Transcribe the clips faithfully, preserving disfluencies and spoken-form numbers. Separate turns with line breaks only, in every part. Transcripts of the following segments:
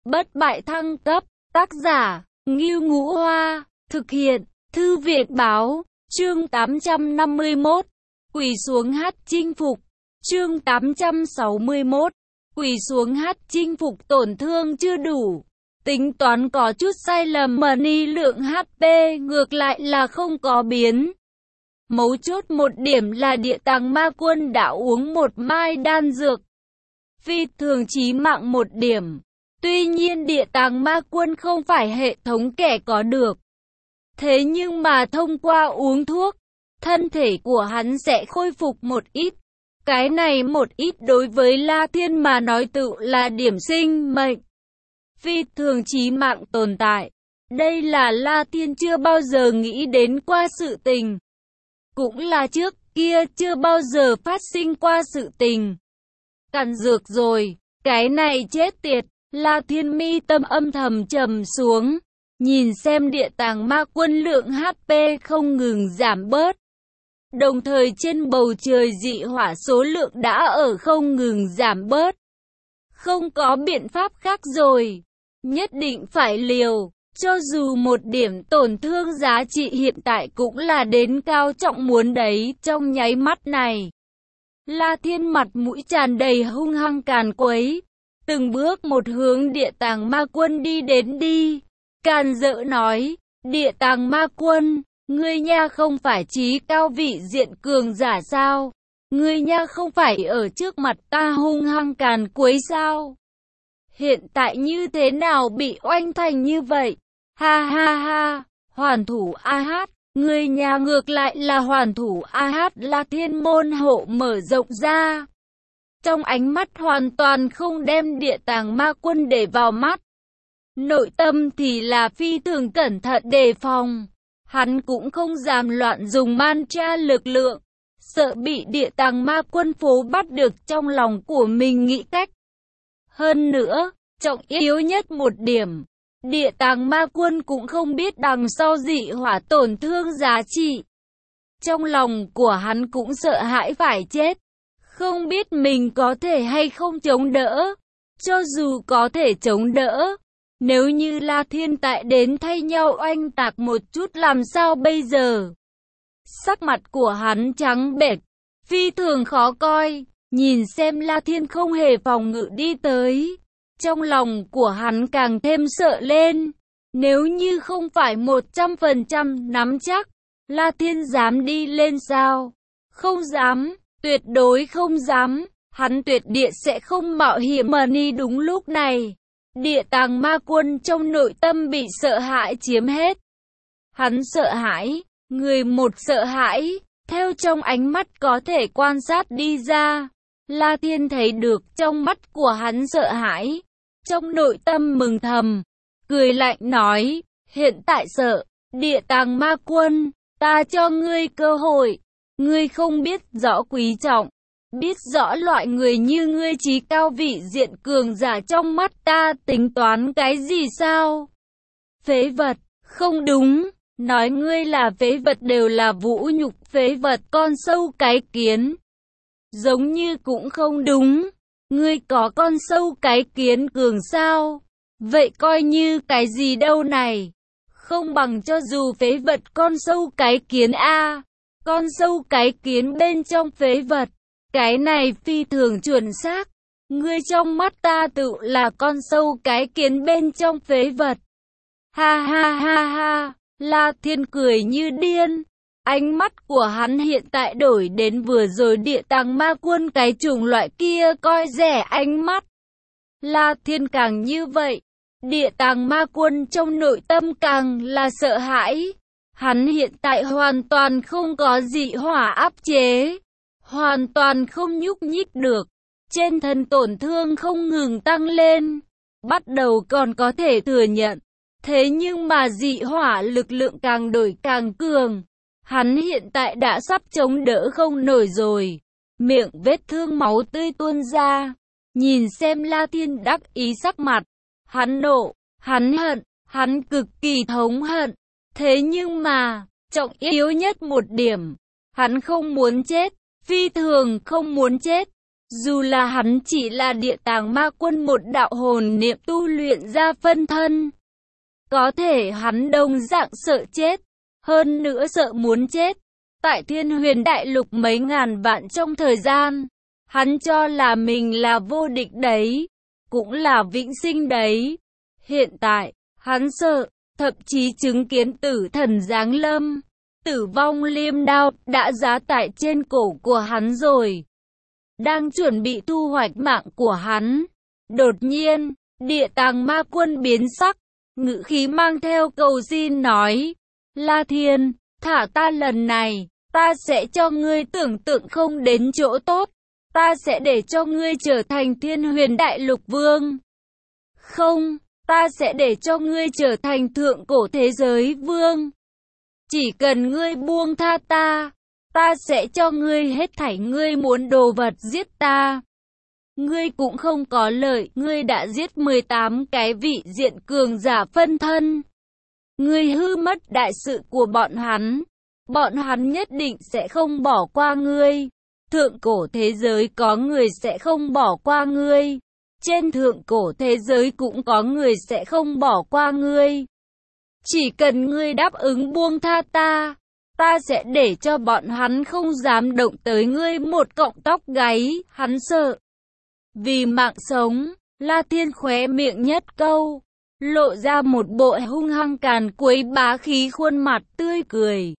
bất bại thăng cấp, tác giả, Ngưu Ngũ Hoa, thực hiện, Thư viện báo, chương tám trăm năm mươi mốt, quỳ xuống hát chinh phục, chương tám trăm sáu mươi mốt, quỳ xuống hát chinh phục tổn thương chưa đủ. Tính toán có chút sai lầm mà ni lượng hát pê ngược lại là không có biến. Mấu chốt một điểm là Địa Tàng Ma Quân đã uống một mai đan dược. Phi thường chí mạng một điểm. Tuy nhiên Địa Tàng Ma Quân không phải hệ thống kẻ có được. Thế nhưng mà thông qua uống thuốc, thân thể của hắn sẽ khôi phục một ít. Cái này một ít đối với La Thiên mà nói tự là điểm sinh mệnh. Phi thường chí mạng tồn tại. Đây là La Thiên chưa bao giờ nghĩ đến qua sự tình. Cũng là trước kia chưa bao giờ phát sinh qua sự tình. Cắn dược rồi, cái này chết tiệt. La Thiên mi tâm âm thầm trầm xuống. Nhìn xem Địa Tàng Ma Quân lượng hát pê không ngừng giảm bớt. Đồng thời trên bầu trời dị hỏa số lượng đã ở không ngừng giảm bớt. Không có biện pháp khác rồi. Nhất định phải liều. Cho dù một điểm tổn thương giá trị hiện tại cũng là đến cao trọng muốn đấy. Trong nháy mắt này, La Thiên mặt mũi tràn đầy hung hăng càn quấy. Từng bước một hướng Địa Tàng Ma Quân đi đến đi. Càn rỡ nói, Địa Tàng Ma Quân, ngươi nha không phải trí cao vị diện cường giả sao? Ngươi nha không phải ở trước mặt ta hung hăng càn quấy sao? Hiện tại như thế nào bị oanh thành như vậy? Ha ha ha, hoàn thủ a hát, ngươi nhà ngược lại là hoàn thủ a hát. La Thiên môn hộ mở rộng ra. Trong ánh mắt hoàn toàn không đem Địa Tàng Ma Quân để vào mắt. Nội tâm thì là phi thường cẩn thận đề phòng. Hắn cũng không dám loạn dùng mantra lực lượng. Sợ bị Địa Tàng Ma Quân phố bắt được trong lòng của mình nghĩ cách. Hơn nữa, trọng yếu nhất một điểm. Địa Tàng Ma Quân cũng không biết đằng sau dị hỏa tổn thương giá trị. Trong lòng của hắn cũng sợ hãi phải chết. Không biết mình có thể hay không chống đỡ. Cho dù có thể chống đỡ, nếu như La Thiên tại đến thay nhau oanh tạc một chút làm sao bây giờ? Sắc mặt của hắn trắng bệch, phi thường khó coi. Nhìn xem La Thiên không hề phòng ngự đi tới. Trong lòng của hắn càng thêm sợ lên. Nếu như không phải một trăm phần trăm nắm chắc, La Thiên dám đi lên sao? Không dám, tuyệt đối không dám. Hắn tuyệt địa sẽ không mạo hiểm mà ni đúng lúc này. Địa Tàng Ma Quân trong nội tâm bị sợ hãi chiếm hết. Hắn sợ hãi, người một sợ hãi, theo trong ánh mắt có thể quan sát đi ra. La Thiên thấy được trong mắt của hắn sợ hãi. Trong nội tâm mừng thầm, cười lạnh nói, hiện tại sợ, Địa Tàng Ma Quân, ta cho ngươi cơ hội, ngươi không biết rõ quý trọng, biết rõ loại người như ngươi trí cao vị diện cường giả trong mắt ta tính toán cái gì sao? Phế vật, không đúng, nói ngươi là phế vật đều là vũ nhục phế vật con sâu cái kiến. Giống như cũng không đúng. Ngươi có con sâu cái kiến cường sao? Vậy coi như cái gì đâu này? Không bằng cho dù phế vật con sâu cái kiến a, con sâu cái kiến bên trong phế vật. Cái này phi thường chuẩn xác. Ngươi trong mắt ta tự là con sâu cái kiến bên trong phế vật. Ha ha ha ha, La Thiên cười như điên. Ánh mắt của hắn hiện tại đổi đến vừa rồi Địa Tàng Ma Quân cái chủng loại kia coi rẻ ánh mắt. La Thiên càng như vậy, Địa Tàng Ma Quân trong nội tâm càng là sợ hãi. Hắn hiện tại hoàn toàn không có dị hỏa áp chế, hoàn toàn không nhúc nhích được. Trên thân tổn thương không ngừng tăng lên, bắt đầu còn có thể thừa nhận. Thế nhưng mà dị hỏa lực lượng càng đổi càng cường. Hắn hiện tại đã sắp chống đỡ không nổi rồi. Miệng vết thương máu tươi tuôn ra. Nhìn xem La Thiên đắc ý sắc mặt. Hắn nộ, hắn hận, hắn cực kỳ thống hận. Thế nhưng mà, trọng yếu nhất một điểm. Hắn không muốn chết, phi thường không muốn chết. Dù là hắn chỉ là địa tàng ma quân một đạo hồn niệm tu luyện ra phân thân. Có thể hắn đồng dạng sợ chết, hơn nữa sợ muốn chết. Tại Thiên Huyền Đại Lục mấy ngàn vạn trong thời gian, hắn cho là mình là vô địch đấy, cũng là vĩnh sinh đấy. Hiện tại, hắn sợ, thậm chí chứng kiến tử thần giáng lâm. Tử vong liêm đao đã giá tại trên cổ của hắn rồi, đang chuẩn bị thu hoạch mạng của hắn. Đột nhiên, địa tàng ma quân biến sắc, ngữ khí mang theo cầu xin nói, La Thiên, thả ta lần này, ta sẽ cho ngươi tưởng tượng không đến chỗ tốt, ta sẽ để cho ngươi trở thành Thiên Huyền Đại Lục Vương. Không, ta sẽ để cho ngươi trở thành thượng cổ thế giới vương. Chỉ cần ngươi buông tha ta, ta sẽ cho ngươi hết thảy ngươi muốn đồ vật giết ta. Ngươi cũng không có lợi, ngươi đã giết mười tám cái vị diện cường giả phân thân. Ngươi hư mất đại sự của bọn hắn, bọn hắn nhất định sẽ không bỏ qua ngươi. Thượng cổ thế giới có người sẽ không bỏ qua ngươi. Trên thượng cổ thế giới cũng có người sẽ không bỏ qua ngươi. Chỉ cần ngươi đáp ứng buông tha ta, ta sẽ để cho bọn hắn không dám động tới ngươi một cọng tóc gáy. Hắn sợ vì mạng sống, La Thiên khóe miệng nhất câu, lộ ra một bộ hung hăng càn quấy bá khí khuôn mặt tươi cười.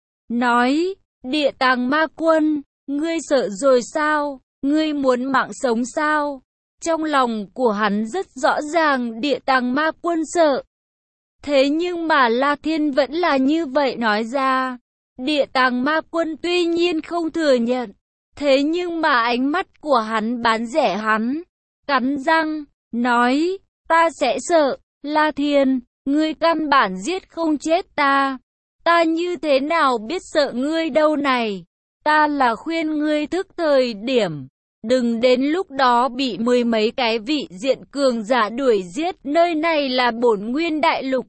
Nói, địa tàng ma quân, ngươi sợ rồi sao? Ngươi muốn mạng sống sao? Trong lòng của hắn rất rõ ràng địa tàng ma quân sợ. Thế nhưng mà La Thiên vẫn là như vậy nói ra. Địa tàng ma quân tuy nhiên không thừa nhận, thế nhưng mà ánh mắt của hắn bán rẻ hắn, cắn răng, nói, ta sẽ sợ, La Thiên, ngươi căn bản giết không chết ta. Ta như thế nào biết sợ ngươi đâu này, ta là khuyên ngươi thức thời điểm. Đừng đến lúc đó bị mười mấy cái vị diện cường giả đuổi giết, nơi này là bổn nguyên đại lục.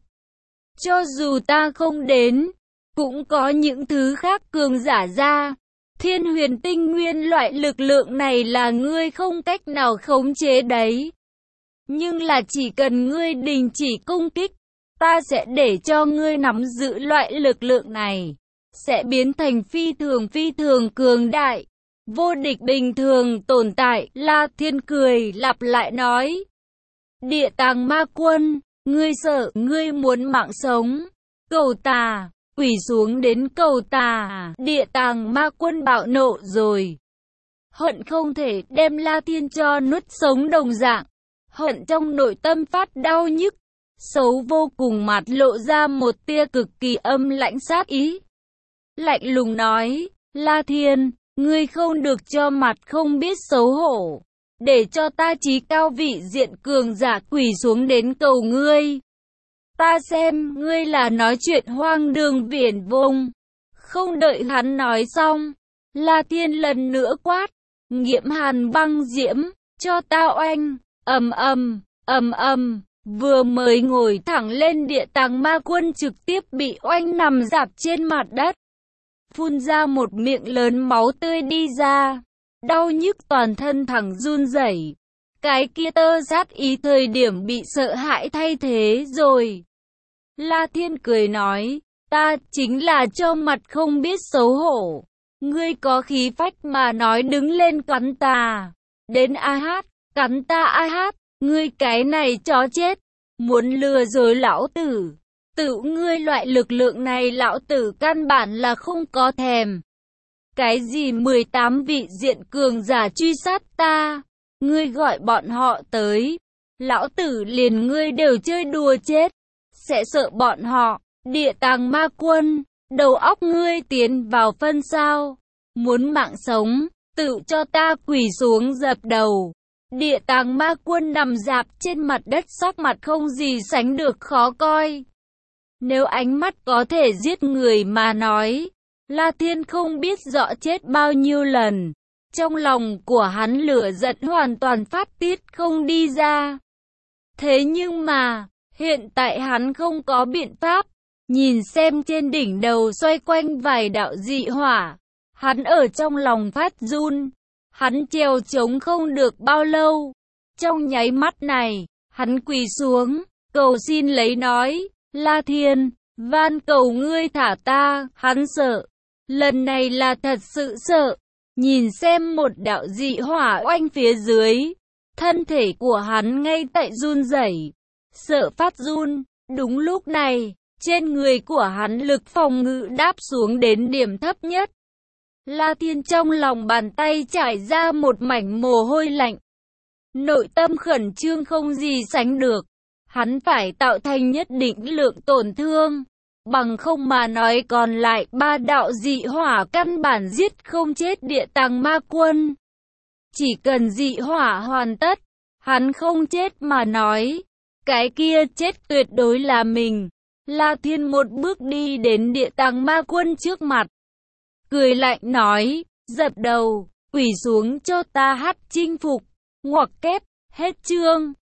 Cho dù ta không đến, cũng có những thứ khác cường giả ra. Thiên huyền tinh nguyên loại lực lượng này là ngươi không cách nào khống chế đấy. Nhưng là chỉ cần ngươi đình chỉ công kích, ta sẽ để cho ngươi nắm giữ loại lực lượng này, sẽ biến thành phi thường phi thường cường đại, vô địch bình thường tồn tại. La Thiên cười lặp lại nói, địa tàng ma quân, ngươi sợ, ngươi muốn mạng sống, cầu ta, quỳ xuống đến cầu ta. Địa tàng ma quân bạo nộ rồi, hận không thể đem La Thiên cho nuốt sống đồng dạng, hận trong nội tâm phát đau nhức, xấu vô cùng, mặt lộ ra một tia cực kỳ âm lãnh sát ý. Lạnh lùng nói, La Thiên, ngươi không được cho mặt không biết xấu hổ, để cho ta chí cao vị diện cường giả quỳ xuống đến cầu ngươi. Ta xem ngươi là nói chuyện hoang đường viển vông. Không đợi hắn nói xong, La Thiên lần nữa quát, nghiễm hàn băng diễm, cho ta oanh. Ầm ầm, ầm ầm, vừa mới ngồi thẳng lên địa tàng ma quân trực tiếp bị oanh nằm rạp trên mặt đất, phun ra một miệng lớn máu tươi đi ra, đau nhức toàn thân thẳng run rẩy. Cái kia tơ sát ý thời điểm bị sợ hãi thay thế rồi. La Thiên cười nói, ta chính là cho mặt không biết xấu hổ. Ngươi có khí phách mà nói đứng lên cắn ta. Đến a hát, cắn ta a hát, ngươi cái này chó chết. Muốn lừa dối lão tử. Tự ngươi loại lực lượng này lão tử căn bản là không có thèm. Cái gì mười tám vị diện cường giả truy sát ta. Ngươi gọi bọn họ tới. Lão tử liền ngươi đều chơi đùa chết. Sẽ sợ bọn họ. Địa tàng ma quân, đầu óc ngươi tiến vào phân sao. Muốn mạng sống, tự cho ta quỳ xuống dập đầu. Địa tàng ma quân nằm rạp trên mặt đất, sắc mặt không gì sánh được khó coi. Nếu ánh mắt có thể giết người mà nói, La Thiên không biết rõ chết bao nhiêu lần. Trong lòng của hắn lửa giận hoàn toàn phát tiết không đi ra. Thế nhưng mà, hiện tại hắn không có biện pháp. Nhìn xem trên đỉnh đầu xoay quanh vài đạo dị hỏa, hắn ở trong lòng phát run. hắn trèo trống không được bao lâu. Trong nháy mắt này, hắn quỳ xuống, cầu xin lấy nói, La Thiên, van cầu ngươi thả ta, hắn sợ. Lần này là thật sự sợ, nhìn xem một đạo dị hỏa oanh phía dưới, thân thể của hắn ngay tại run rẩy, sợ phát run. Đúng lúc này, trên người của hắn lực phòng ngự đáp xuống đến điểm thấp nhất. La Thiên trong lòng bàn tay trải ra một mảnh mồ hôi lạnh. Nội tâm khẩn trương không gì sánh được. Hắn phải tạo thành nhất định lượng tổn thương. Bằng không mà nói còn lại ba đạo dị hỏa căn bản giết không chết Địa Tàng Ma Quân. Chỉ cần dị hỏa hoàn tất, hắn không chết mà nói, cái kia chết tuyệt đối là mình. La Thiên một bước đi đến Địa Tàng Ma Quân trước mặt, cười lạnh nói, dập đầu, quỳ xuống cho ta. Hắc chinh phục, ngoặc kép, hết chương.